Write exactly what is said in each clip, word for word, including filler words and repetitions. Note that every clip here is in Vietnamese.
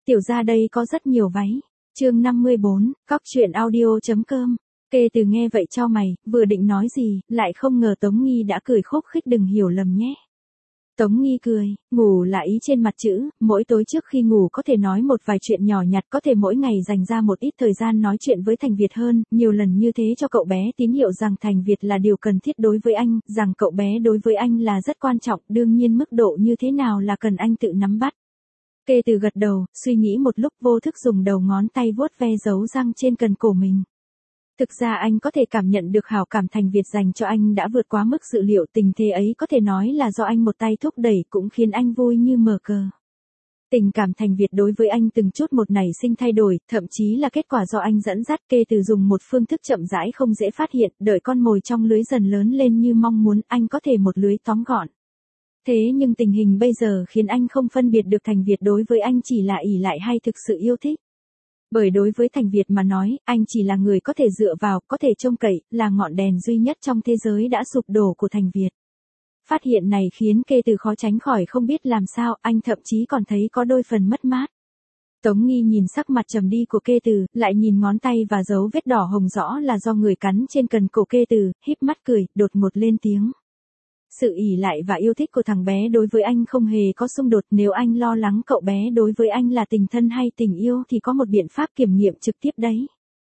Tiểu ra đây có rất nhiều váy. Chương năm mươi bốn, cóc truyện audio.com. Kê Từ nghe vậy cho mày, vừa định nói gì, lại không ngờ Tống Nghi đã cười khúc khích, đừng hiểu lầm nhé. Tống Nghi cười, ngủ là ý trên mặt chữ, mỗi tối trước khi ngủ có thể nói một vài chuyện nhỏ nhặt, có thể mỗi ngày dành ra một ít thời gian nói chuyện với Thành Việt hơn, nhiều lần như thế cho cậu bé tín hiệu rằng Thành Việt là điều cần thiết đối với anh, rằng cậu bé đối với anh là rất quan trọng, đương nhiên mức độ như thế nào là cần anh tự nắm bắt. Kê Từ gật đầu, suy nghĩ một lúc vô thức dùng đầu ngón tay vuốt ve dấu răng trên cần cổ mình. Thực ra anh có thể cảm nhận được hảo cảm Thành Việt dành cho anh đã vượt quá mức dự liệu, tình thế ấy có thể nói là do anh một tay thúc đẩy, cũng khiến anh vui như mở cờ. Tình cảm Thành Việt đối với anh từng chút một nảy sinh thay đổi, thậm chí là kết quả do anh dẫn dắt. Kê Từ dùng một phương thức chậm rãi không dễ phát hiện, đợi con mồi trong lưới dần lớn lên như mong muốn, anh có thể một lưới tóm gọn. Thế nhưng tình hình bây giờ khiến anh không phân biệt được Thành Việt đối với anh chỉ là ỷ lại hay thực sự yêu thích. Bởi đối với Thành Việt mà nói, anh chỉ là người có thể dựa vào, có thể trông cậy, là ngọn đèn duy nhất trong thế giới đã sụp đổ của Thành Việt. Phát hiện này khiến Kê Từ khó tránh khỏi không biết làm sao, anh thậm chí còn thấy có đôi phần mất mát. Tống Nghi nhìn sắc mặt trầm đi của Kê Từ, lại nhìn ngón tay và dấu vết đỏ hồng rõ là do người cắn trên cần cổ Kê Từ, híp mắt cười, đột ngột lên tiếng. Sự ỷ lại và yêu thích của thằng bé đối với anh không hề có xung đột, nếu anh lo lắng cậu bé đối với anh là tình thân hay tình yêu thì có một biện pháp kiểm nghiệm trực tiếp đấy.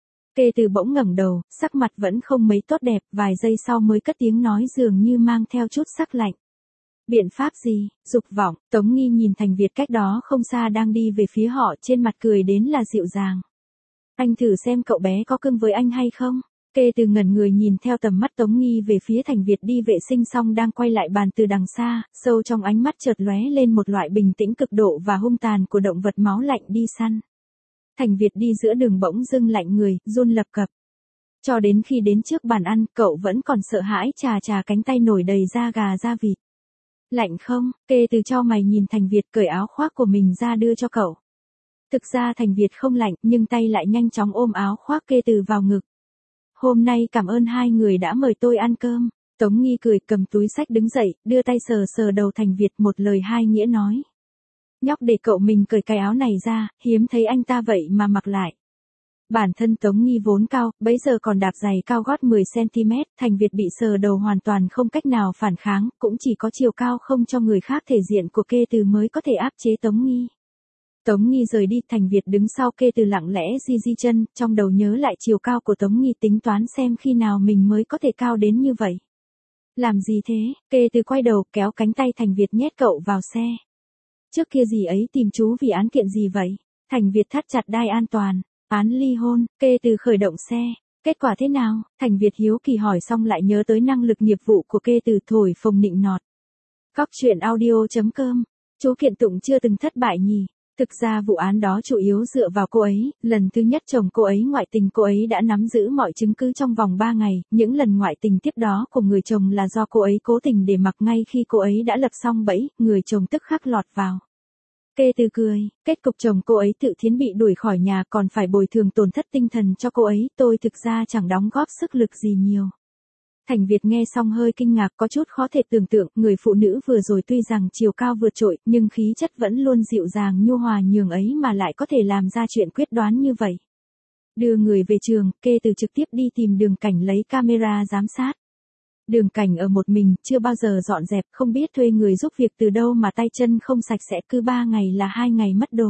Kê Từ bỗng ngẩng đầu, sắc mặt vẫn không mấy tốt đẹp, vài giây sau mới cất tiếng nói dường như mang theo chút sắc lạnh. Biện pháp gì? Dục vọng. Tống Nghi nhìn Thành Việt cách đó không xa đang đi về phía họ, trên mặt cười đến là dịu dàng. Anh thử xem cậu bé có cưng với anh hay không? Kê Từ ngẩn người nhìn theo tầm mắt Tống Nghi về phía Thành Việt đi vệ sinh xong đang quay lại bàn từ đằng xa, sâu trong ánh mắt chợt lóe lên một loại bình tĩnh cực độ và hung tàn của động vật máu lạnh đi săn. Thành Việt đi giữa đường bỗng dưng lạnh người, run lập cập. Cho đến khi đến trước bàn ăn, cậu vẫn còn sợ hãi chà chà cánh tay nổi đầy da gà da vịt. Lạnh không? Kê Từ cho mày nhìn Thành Việt cởi áo khoác của mình ra đưa cho cậu. Thực ra Thành Việt không lạnh, nhưng tay lại nhanh chóng ôm áo khoác Kê Từ vào ngực. Hôm nay cảm ơn hai người đã mời tôi ăn cơm. Tống Nghi cười, cầm túi xách đứng dậy, đưa tay sờ sờ đầu Thành Việt, một lời hai nghĩa nói. Nhóc để cậu mình cởi cái áo này ra, hiếm thấy anh ta vậy mà mặc lại. Bản thân Tống Nghi vốn cao, bấy giờ còn đạp giày cao gót mười xăng-ti-mét, Thành Việt bị sờ đầu hoàn toàn không cách nào phản kháng, cũng chỉ có chiều cao không cho người khác thể diện của Kê Từ mới có thể áp chế Tống Nghi. Tống Nghi rời đi, Thành Việt đứng sau Kê Từ lặng lẽ di di chân, trong đầu nhớ lại chiều cao của Tống Nghi, tính toán xem khi nào mình mới có thể cao đến như vậy. Làm gì thế? Kê Từ quay đầu kéo cánh tay Thành Việt nhét cậu vào xe. Trước kia gì ấy tìm chú vì án kiện gì vậy? Thành Việt thắt chặt đai an toàn. Án ly hôn. Kê Từ khởi động xe. Kết quả thế nào? Thành Việt hiếu kỳ hỏi xong lại nhớ tới năng lực nghiệp vụ của Kê Từ, thổi phồng nịnh nọt. Cóc truyện audio.com. Chú kiện tụng chưa từng thất bại nhỉ? Thực ra vụ án đó chủ yếu dựa vào cô ấy, lần thứ nhất chồng cô ấy ngoại tình, cô ấy đã nắm giữ mọi chứng cứ trong vòng ba ngày, những lần ngoại tình tiếp đó của người chồng là do cô ấy cố tình để mặc, ngay khi cô ấy đã lập xong bẫy, người chồng tức khắc lọt vào. Kê Từ cười, kết cục chồng cô ấy tự thiến bị đuổi khỏi nhà còn phải bồi thường tổn thất tinh thần cho cô ấy, tôi thực ra chẳng đóng góp sức lực gì nhiều. Thành Việt nghe xong hơi kinh ngạc, có chút khó thể tưởng tượng, người phụ nữ vừa rồi tuy rằng chiều cao vượt trội, nhưng khí chất vẫn luôn dịu dàng nhu hòa nhường ấy mà lại có thể làm ra chuyện quyết đoán như vậy. Đưa người về trường, Kê Từ trực tiếp đi tìm Đường Cảnh lấy camera giám sát. Đường Cảnh ở một mình, chưa bao giờ dọn dẹp, không biết thuê người giúp việc từ đâu mà tay chân không sạch sẽ, cứ ba ngày là hai ngày mất đồ.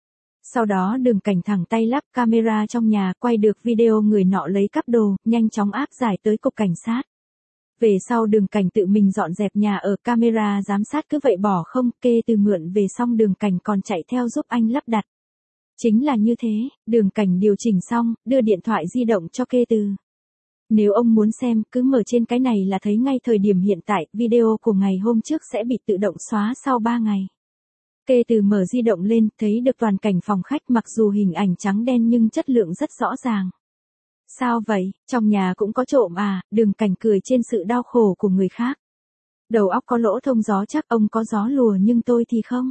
Sau đó Đường Cảnh thẳng tay lắp camera trong nhà, quay được video người nọ lấy cắp đồ, nhanh chóng áp giải tới cục cảnh sát. Về sau Đường Cảnh tự mình dọn dẹp nhà ở, camera giám sát cứ vậy bỏ không, Kê Từ mượn về xong Đường Cảnh còn chạy theo giúp anh lắp đặt. Chính là như thế, Đường Cảnh điều chỉnh xong, đưa điện thoại di động cho Kê Từ. Nếu ông muốn xem, cứ mở trên cái này là thấy ngay thời điểm hiện tại, video của ngày hôm trước sẽ bị tự động xóa sau ba ngày. Kê Từ mở di động lên, thấy được toàn cảnh phòng khách, mặc dù hình ảnh trắng đen nhưng chất lượng rất rõ ràng. Sao vậy, trong nhà cũng có trộm à? Đường Cảnh cười trên sự đau khổ của người khác. Đầu óc có lỗ thông gió chắc, ông có gió lùa nhưng tôi thì không.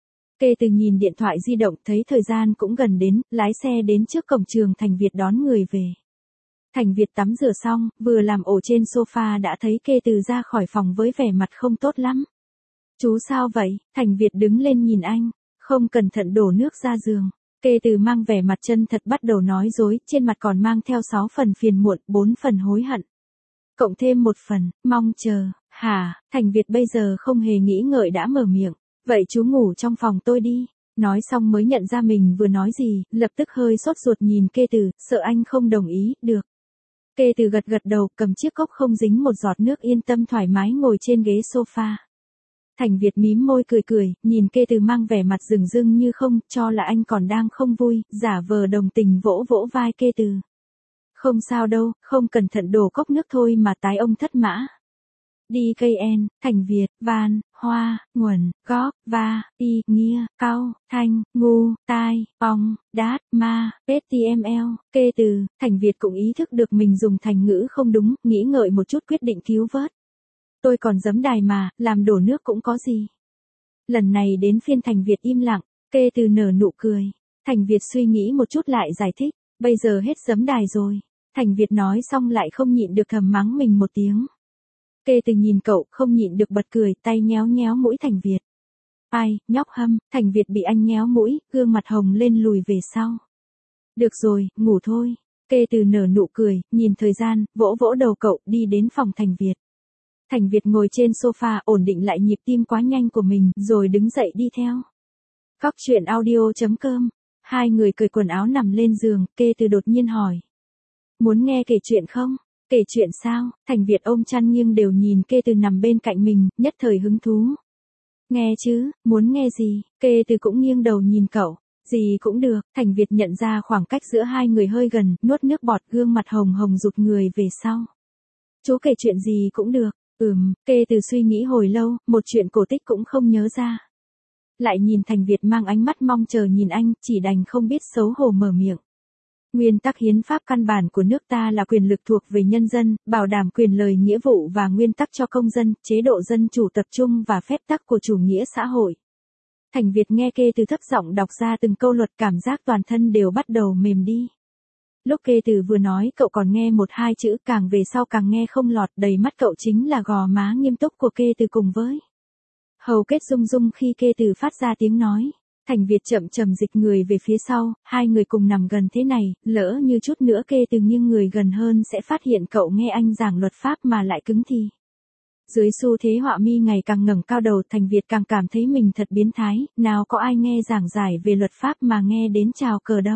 Kê Từ nhìn điện thoại di động, thấy thời gian cũng gần đến, lái xe đến trước cổng trường Thành Việt đón người về. Thành Việt tắm rửa xong, vừa làm ổ trên sofa đã thấy Kê Từ ra khỏi phòng với vẻ mặt không tốt lắm. Chú sao vậy? Thành Việt đứng lên nhìn anh. Không cẩn thận đổ nước ra giường. Kê Từ mang vẻ mặt chân thật bắt đầu nói dối, trên mặt còn mang theo sáu phần phiền muộn, bốn phần hối hận. Cộng thêm một phần, mong chờ, hả, Thành Việt bây giờ không hề nghĩ ngợi đã mở miệng. Vậy chú ngủ trong phòng tôi đi. Nói xong mới nhận ra mình vừa nói gì, lập tức hơi sốt ruột nhìn Kê Từ, sợ anh không đồng ý, được. Kê Từ gật gật đầu, cầm chiếc cốc không dính một giọt nước yên tâm thoải mái ngồi trên ghế sofa. Thành Việt mím môi cười cười, nhìn Kê Từ mang vẻ mặt rừng rưng như không, cho là anh còn đang không vui, giả vờ đồng tình vỗ vỗ vai Kê Từ. Không sao đâu, không cẩn thận đổ cốc nước thôi mà tái ông thất mã. Đi cây en, Thành Việt, van, hoa, nguồn, góp, va, y, nghia, cao, thanh, ngu, tai, ong, đát, ma, ếch tê em lờ, Kê Từ, Thành Việt cũng ý thức được mình dùng thành ngữ không đúng, nghĩ ngợi một chút quyết định cứu vớt. Tôi còn giấm đài mà, làm đổ nước cũng có gì. Lần này đến phiên Thành Việt im lặng, Kê Từ nở nụ cười. Thành Việt suy nghĩ một chút lại giải thích, bây giờ hết giấm đài rồi. Thành Việt nói xong lại không nhịn được thầm mắng mình một tiếng. Kê Từ nhìn cậu, không nhịn được bật cười, tay nhéo nhéo mũi Thành Việt. Ai, nhóc hâm, Thành Việt bị anh nhéo mũi, gương mặt hồng lên lùi về sau. Được rồi, ngủ thôi. Kê Từ nở nụ cười, nhìn thời gian, vỗ vỗ đầu cậu, đi đến phòng Thành Việt. Thành Việt ngồi trên sofa, ổn định lại nhịp tim quá nhanh của mình, rồi đứng dậy đi theo. Cóc truyện audio chấm com. Hai người cởi quần áo nằm lên giường, Kê Từ đột nhiên hỏi. Muốn nghe kể chuyện không? Kể chuyện sao? Thành Việt ôm chăn nghiêng đều nhìn Kê Từ nằm bên cạnh mình, nhất thời hứng thú. Nghe chứ, muốn nghe gì? Kê Từ cũng nghiêng đầu nhìn cậu. Gì cũng được, Thành Việt nhận ra khoảng cách giữa hai người hơi gần, nuốt nước bọt, gương mặt hồng hồng rụt người về sau. Chú kể chuyện gì cũng được. Ừm, Kê Từ suy nghĩ hồi lâu, một chuyện cổ tích cũng không nhớ ra. Lại nhìn Thành Việt mang ánh mắt mong chờ nhìn anh, chỉ đành không biết xấu hổ mở miệng. Nguyên tắc hiến pháp căn bản của nước ta là quyền lực thuộc về nhân dân, bảo đảm quyền lợi nghĩa vụ và nguyên tắc cho công dân, chế độ dân chủ tập trung và phép tắc của chủ nghĩa xã hội. Thành Việt nghe Kê Từ thấp giọng đọc ra từng câu luật, cảm giác toàn thân đều bắt đầu mềm đi. Lúc Kê Từ vừa nói cậu còn nghe một hai chữ, càng về sau càng nghe không lọt, đầy mắt cậu chính là gò má nghiêm túc của Kê Từ cùng với hầu kết rung rung khi Kê Từ phát ra tiếng nói. Thành Việt chậm chậm dịch người về phía sau, hai người cùng nằm gần thế này, lỡ như chút nữa Kê Từ nghiêng người gần hơn sẽ phát hiện cậu nghe anh giảng luật pháp mà lại cứng thì. Dưới xu thế họa mi ngày càng ngẩng cao đầu, Thành Việt càng cảm thấy mình thật biến thái, nào có ai nghe giảng giải về luật pháp mà nghe đến chào cờ đâu.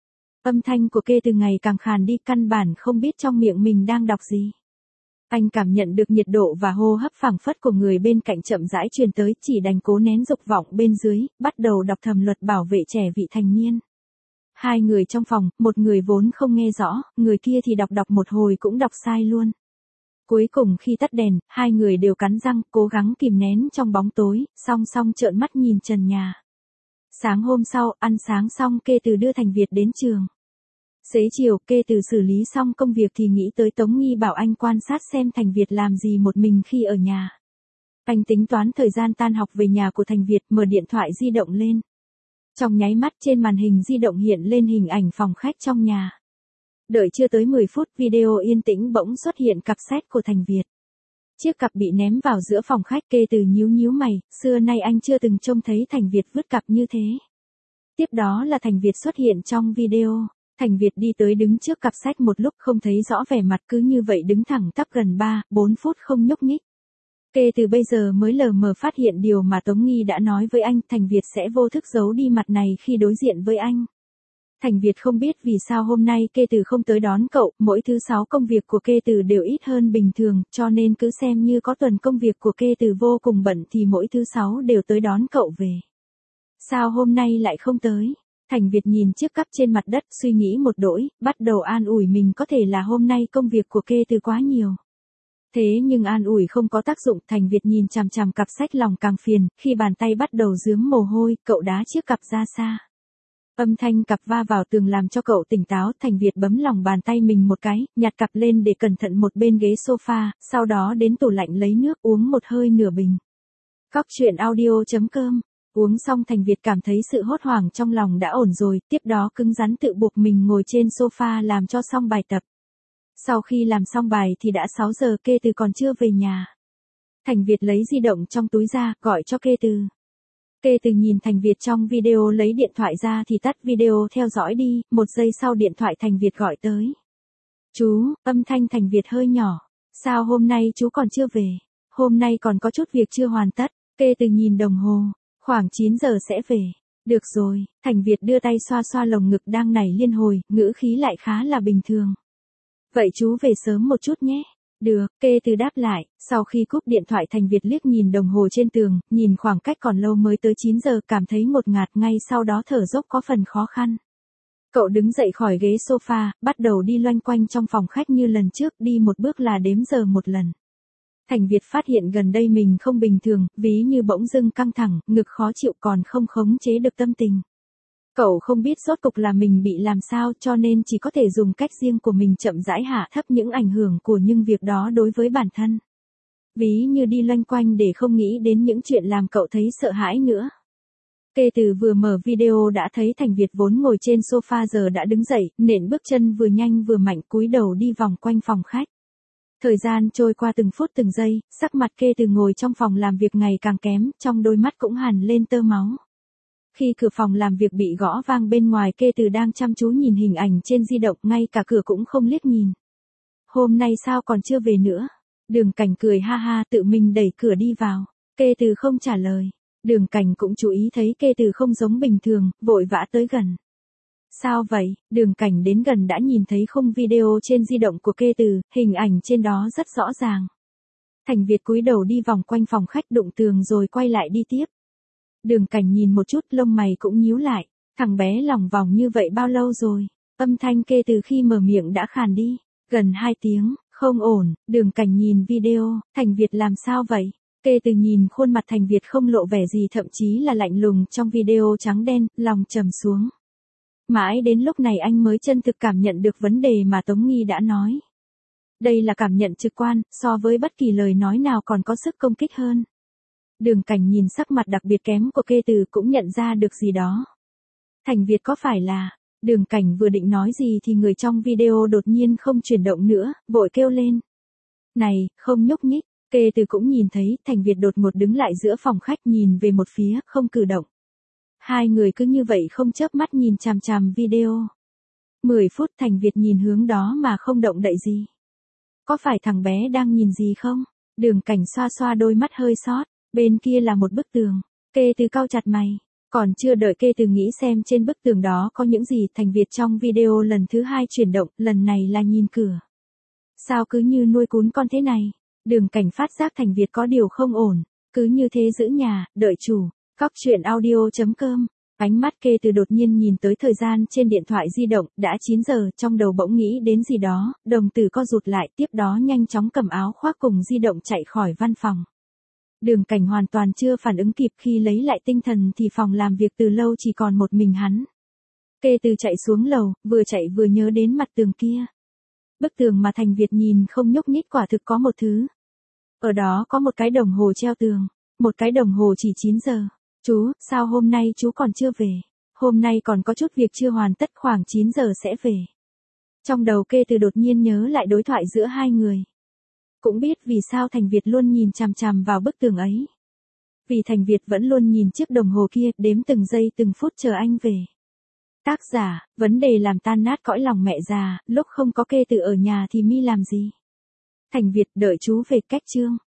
Âm thanh của Kê Từ ngày càng khàn đi, căn bản không biết trong miệng mình đang đọc gì. Anh cảm nhận được nhiệt độ và hô hấp phảng phất của người bên cạnh chậm rãi truyền tới, chỉ đành cố nén dục vọng bên dưới, bắt đầu đọc thầm luật bảo vệ trẻ vị thành niên. Hai người trong phòng, một người vốn không nghe rõ, người kia thì đọc đọc một hồi cũng đọc sai luôn. Cuối cùng khi tắt đèn, hai người đều cắn răng, cố gắng kìm nén trong bóng tối, song song trợn mắt nhìn trần nhà. Sáng hôm sau, ăn sáng xong Kê Từ đưa Thành Việt đến trường. Xế chiều, Kê Từ xử lý xong công việc thì nghĩ tới Tống Nghi bảo anh quan sát xem Thành Việt làm gì một mình khi ở nhà. Anh tính toán thời gian tan học về nhà của Thành Việt, mở điện thoại di động lên. Trong nháy mắt trên màn hình di động hiện lên hình ảnh phòng khách trong nhà. Đợi chưa tới mười phút, video yên tĩnh bỗng xuất hiện cặp sách của Thành Việt. Chiếc cặp bị ném vào giữa phòng khách, Kê Từ nhíu nhíu mày, xưa nay anh chưa từng trông thấy Thành Việt vứt cặp như thế. Tiếp đó là Thành Việt xuất hiện trong video. Thành Việt đi tới đứng trước cặp sách một lúc không thấy rõ vẻ mặt, cứ như vậy đứng thẳng tắp gần ba, bốn phút không nhúc nhích. Kê Từ bây giờ mới lờ mờ phát hiện điều mà Tống Nghi đã nói với anh, Thành Việt sẽ vô thức giấu đi mặt này khi đối diện với anh. Thành Việt không biết vì sao hôm nay Kê Từ không tới đón cậu, mỗi thứ sáu công việc của Kê Từ đều ít hơn bình thường, cho nên cứ xem như có tuần công việc của Kê Từ vô cùng bận thì mỗi thứ sáu đều tới đón cậu về. Sao hôm nay lại không tới? Thành Việt nhìn chiếc cắp trên mặt đất, suy nghĩ một đỗi, bắt đầu an ủi mình có thể là hôm nay công việc của Kê Từ quá nhiều. Thế nhưng an ủi không có tác dụng, Thành Việt nhìn chằm chằm cặp sách lòng càng phiền, khi bàn tay bắt đầu rướm mồ hôi, cậu đá chiếc cặp ra xa. Âm thanh cặp va vào tường làm cho cậu tỉnh táo, Thành Việt bấm lòng bàn tay mình một cái, nhặt cặp lên để cẩn thận một bên ghế sofa, sau đó đến tủ lạnh lấy nước uống một hơi nửa bình. Cóc truyện audio chấm com. Uống xong Thành Việt cảm thấy sự hốt hoảng trong lòng đã ổn rồi, tiếp đó cứng rắn tự buộc mình ngồi trên sofa làm cho xong bài tập. Sau khi làm xong bài thì đã sáu giờ, Kê Từ còn chưa về nhà. Thành Việt lấy di động trong túi ra, gọi cho Kê Từ. Kê Từ nhìn Thành Việt trong video lấy điện thoại ra thì tắt video theo dõi đi, một giây sau điện thoại Thành Việt gọi tới. Chú, âm thanh Thành Việt hơi nhỏ. Sao hôm nay chú còn chưa về? Hôm nay còn có chút việc chưa hoàn tất. Kê Từ nhìn đồng hồ, khoảng chín giờ sẽ về. Được rồi, Thành Việt đưa tay xoa xoa lồng ngực đang nảy liên hồi, ngữ khí lại khá là bình thường. Vậy chú về sớm một chút nhé. Được, Kê Từ đáp lại, sau khi cúp điện thoại Thành Việt liếc nhìn đồng hồ trên tường, nhìn khoảng cách còn lâu mới tới chín giờ, cảm thấy ngột ngạt, ngay sau đó thở dốc có phần khó khăn. Cậu đứng dậy khỏi ghế sofa, bắt đầu đi loanh quanh trong phòng khách như lần trước, đi một bước là đếm giờ một lần. Thành Việt phát hiện gần đây mình không bình thường, ví như bỗng dưng căng thẳng, ngực khó chịu còn không khống chế được tâm tình. Cậu không biết rốt cục là mình bị làm sao cho nên chỉ có thể dùng cách riêng của mình chậm rãi hạ thấp những ảnh hưởng của những việc đó đối với bản thân. Ví như đi loanh quanh để không nghĩ đến những chuyện làm cậu thấy sợ hãi nữa. Kê Từ vừa mở video đã thấy Thành Việt vốn ngồi trên sofa giờ đã đứng dậy, nện bước chân vừa nhanh vừa mạnh cúi đầu đi vòng quanh phòng khách. Thời gian trôi qua từng phút từng giây, sắc mặt Kê Từ ngồi trong phòng làm việc ngày càng kém, trong đôi mắt cũng hằn lên tơ máu. Khi cửa phòng làm việc bị gõ vang bên ngoài, Kê Từ đang chăm chú nhìn hình ảnh trên di động, ngay cả cửa cũng không liếc nhìn. Hôm nay sao còn chưa về nữa? Đường Cảnh cười ha ha tự mình đẩy cửa đi vào. Kê Từ không trả lời. Đường Cảnh cũng chú ý thấy Kê Từ không giống bình thường, vội vã tới gần. Sao vậy? Đường Cảnh đến gần đã nhìn thấy khung video trên di động của Kê Từ, hình ảnh trên đó rất rõ ràng. Thành Việt cúi đầu đi vòng quanh phòng khách đụng tường rồi quay lại đi tiếp. Đường Cảnh nhìn một chút, lông mày cũng nhíu lại. Thằng bé lòng vòng như vậy bao lâu rồi? Âm thanh Kê Từ khi mở miệng đã khàn đi. Gần hai tiếng, không ổn. Đường Cảnh nhìn video, Thành Việt làm sao vậy? Kê Từ nhìn khuôn mặt Thành Việt không lộ vẻ gì, thậm chí là lạnh lùng trong video trắng đen, lòng trầm xuống. Mãi đến lúc này anh mới chân thực cảm nhận được vấn đề mà Tống Nghi đã nói. Đây là cảm nhận trực quan, so với bất kỳ lời nói nào còn có sức công kích hơn. Đường Cảnh nhìn sắc mặt đặc biệt kém của Kê Từ cũng nhận ra được gì đó. Thành Việt có phải là... Đường Cảnh vừa định nói gì thì người trong video đột nhiên không chuyển động nữa, vội kêu lên. Này, không nhúc nhích. Kê Từ cũng nhìn thấy Thành Việt đột ngột đứng lại giữa phòng khách, nhìn về một phía, không cử động. Hai người cứ như vậy không chớp mắt nhìn chằm chằm video. Mười phút Thành Việt nhìn hướng đó mà không động đậy gì. Có phải thằng bé đang nhìn gì không? Đường Cảnh xoa xoa đôi mắt hơi sót. Bên kia là một bức tường. Kê Từ cau chặt mày. Còn chưa đợi Kê Từ nghĩ xem trên bức tường đó có những gì, Thành Việt trong video lần thứ hai chuyển động, lần này là nhìn cửa. Sao cứ như nuôi cún con thế này? Đường Cảnh phát giác Thành Việt có điều không ổn. Cứ như thế giữ nhà, đợi chủ. Cóc truyện audio chấm com. Ánh mắt Kê Từ đột nhiên nhìn tới thời gian trên điện thoại di động, đã chín giờ, trong đầu bỗng nghĩ đến gì đó, đồng tử co rụt lại, tiếp đó nhanh chóng cầm áo khoác cùng di động chạy khỏi văn phòng. Đường Cảnh hoàn toàn chưa phản ứng kịp, khi lấy lại tinh thần thì phòng làm việc từ lâu chỉ còn một mình hắn. Kê Từ chạy xuống lầu, vừa chạy vừa nhớ đến mặt tường kia. Bức tường mà Thành Việt nhìn không nhúc nhích quả thực có một thứ. Ở đó có một cái đồng hồ treo tường, một cái đồng hồ chỉ chín giờ. Chú, sao hôm nay chú còn chưa về? Hôm nay còn có chút việc chưa hoàn tất, khoảng chín giờ sẽ về. Trong đầu Kê Từ đột nhiên nhớ lại đối thoại giữa hai người. Cũng biết vì sao Thành Việt luôn nhìn chằm chằm vào bức tường ấy. Vì Thành Việt vẫn luôn nhìn chiếc đồng hồ kia, đếm từng giây từng phút chờ anh về. Tác giả, vấn đề làm tan nát cõi lòng mẹ già, lúc không có Kê Từ ở nhà thì mi làm gì? Thành Việt, đợi chú về, cách chương.